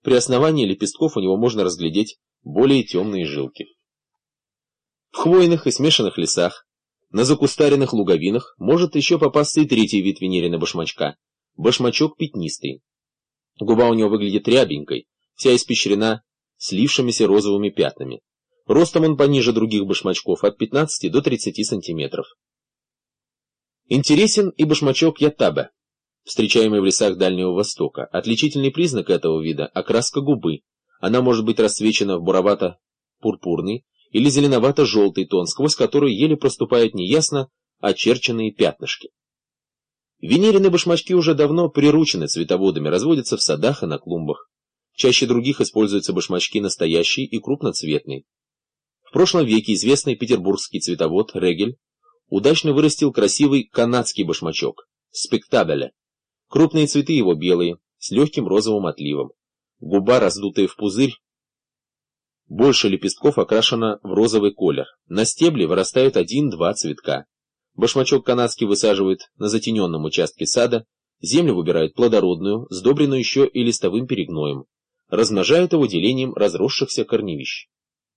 При основании лепестков у него можно разглядеть более темные жилки. В хвойных и смешанных лесах, на закустаренных луговинах может еще попасться и третий вид венерина башмачка – башмачок пятнистый. Губа у него выглядит рябенькой, вся испещрена слившимися розовыми пятнами. Ростом он пониже других башмачков от 15 до 30 сантиметров. Интересен и башмачок ятабе, встречаемый в лесах Дальнего Востока. Отличительный признак этого вида – окраска губы. Она может быть расцвечена в буровато-пурпурный или зеленовато-желтый тон, сквозь который еле проступают неясно очерченные пятнышки. Венерины башмачки уже давно приручены цветоводами, разводятся в садах и на клумбах. Чаще других используются башмачки настоящие и крупноцветные. В прошлом веке известный петербургский цветовод Регель удачно вырастил красивый канадский башмачок – спектабеля. Крупные цветы его белые, с легким розовым отливом. Губа, раздутая в пузырь, больше лепестков окрашена в розовый колер. На стебле вырастают 1-2 цветка. Башмачок канадский высаживают на затененном участке сада, землю выбирают плодородную, сдобренную еще и листовым перегноем. Размножают его делением разросшихся корневищ.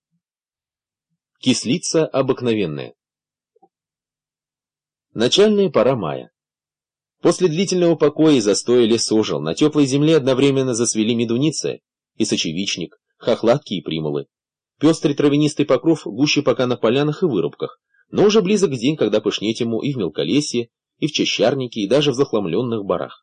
Кислица обыкновенная. Начальная пора мая. После длительного покоя и застоя лес ожил, на теплой земле одновременно зацвели медуница и сочевичник, хохлатки и примулы. Пестрый травянистый покров гуще пока на полянах и вырубках, но уже близок день, когда пышнеть ему и в мелколесье, и в чащарнике, и даже в захламленных барах.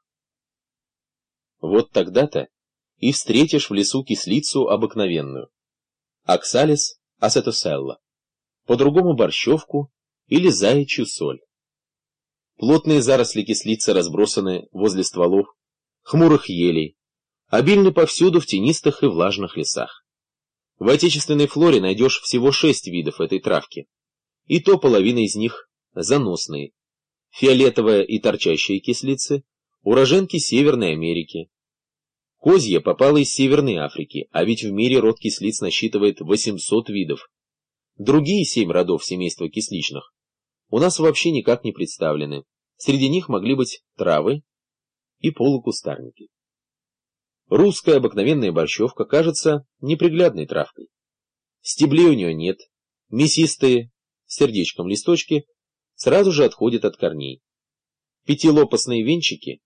Вот тогда-то и встретишь в лесу кислицу обыкновенную, Оксалис асетоселла, по-другому борщевку или заячью соль. Плотные заросли кислицы разбросаны возле стволов хмурых елей, обильны повсюду в тенистых и влажных лесах. В отечественной флоре найдешь всего 6 видов этой травки, и то половина из них заносные. Фиолетовая и торчащие кислицы – уроженки Северной Америки. Козья попала из Северной Африки, а ведь в мире род кислиц насчитывает 800 видов. Другие 7 родов семейства кисличных у нас вообще никак не представлены. Среди них могли быть травы и полукустарники. Русская обыкновенная борщевка кажется неприглядной травкой. Стеблей у нее нет, мясистые, с сердечком листочки сразу же отходят от корней. Пятилопастные венчики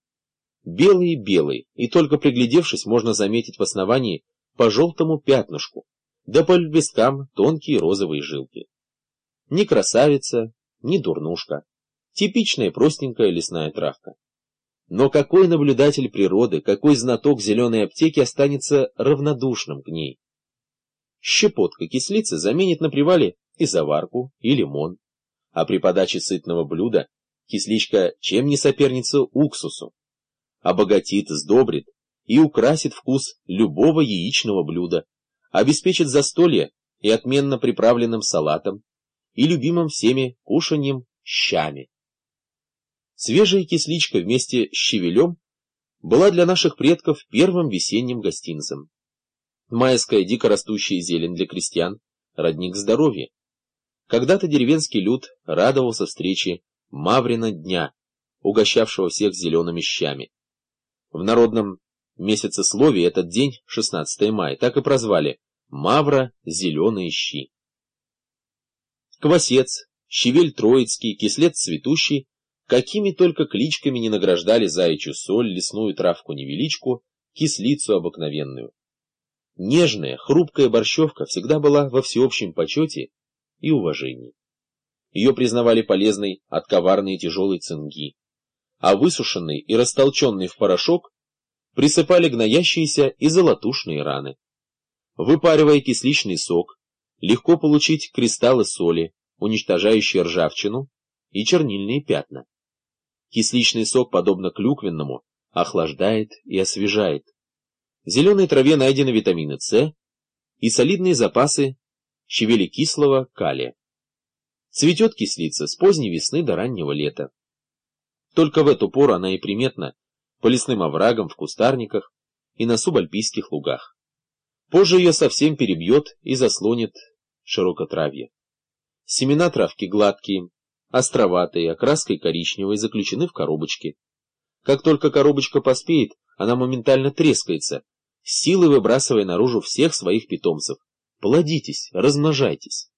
белые-белые, и только приглядевшись, можно заметить в основании по желтому пятнышку, да по лепесткам тонкие розовые жилки. Ни красавица, ни дурнушка. Типичная простенькая лесная травка. Но какой наблюдатель природы, какой знаток зеленой аптеки останется равнодушным к ней? Щепотка кислицы заменит на привале и заварку, и лимон. А при подаче сытного блюда кисличка чем не соперница уксусу? Обогатит, сдобрит и украсит вкус любого яичного блюда, обеспечит застолье и отменно приправленным салатом, и любимым всеми кушаньем щами. Свежая кисличка вместе с щавелем была для наших предков первым весенним гостинцем. Майская дикорастущая зелень для крестьян – родник здоровья. Когда-то деревенский люд радовался встрече Маврина дня, угощавшего всех зелеными щами. В народном месяцесловии этот день, 16 мая, так и прозвали «Мавра зеленые щи». Квасец, щавель троицкий, кислец цветущий, какими только кличками не награждали заячью соль, лесную травку-невеличку, кислицу обыкновенную. Нежная, хрупкая борщевка всегда была во всеобщем почете и уважении. Ее признавали полезной от коварной и тяжелой цинги, а высушенный и растолченный в порошок присыпали гноящиеся и золотушные раны. Выпаривая кисличный сок, легко получить кристаллы соли, уничтожающие ржавчину и чернильные пятна. Кисличный сок, подобно клюквенному, охлаждает и освежает. В зеленой траве найдены витамины С и солидные запасы щавелекислого калия. Цветет кислица с поздней весны до раннего лета. Только в эту пору она и приметна по лесным оврагам, в кустарниках и на субальпийских лугах. Позже ее совсем перебьет и заслонит широкотравье. Семена травки гладкие, островатые, окраской коричневой, заключены в коробочки. Как только коробочка поспеет, она моментально трескается, силой выбрасывая наружу всех своих питомцев. Плодитесь, размножайтесь.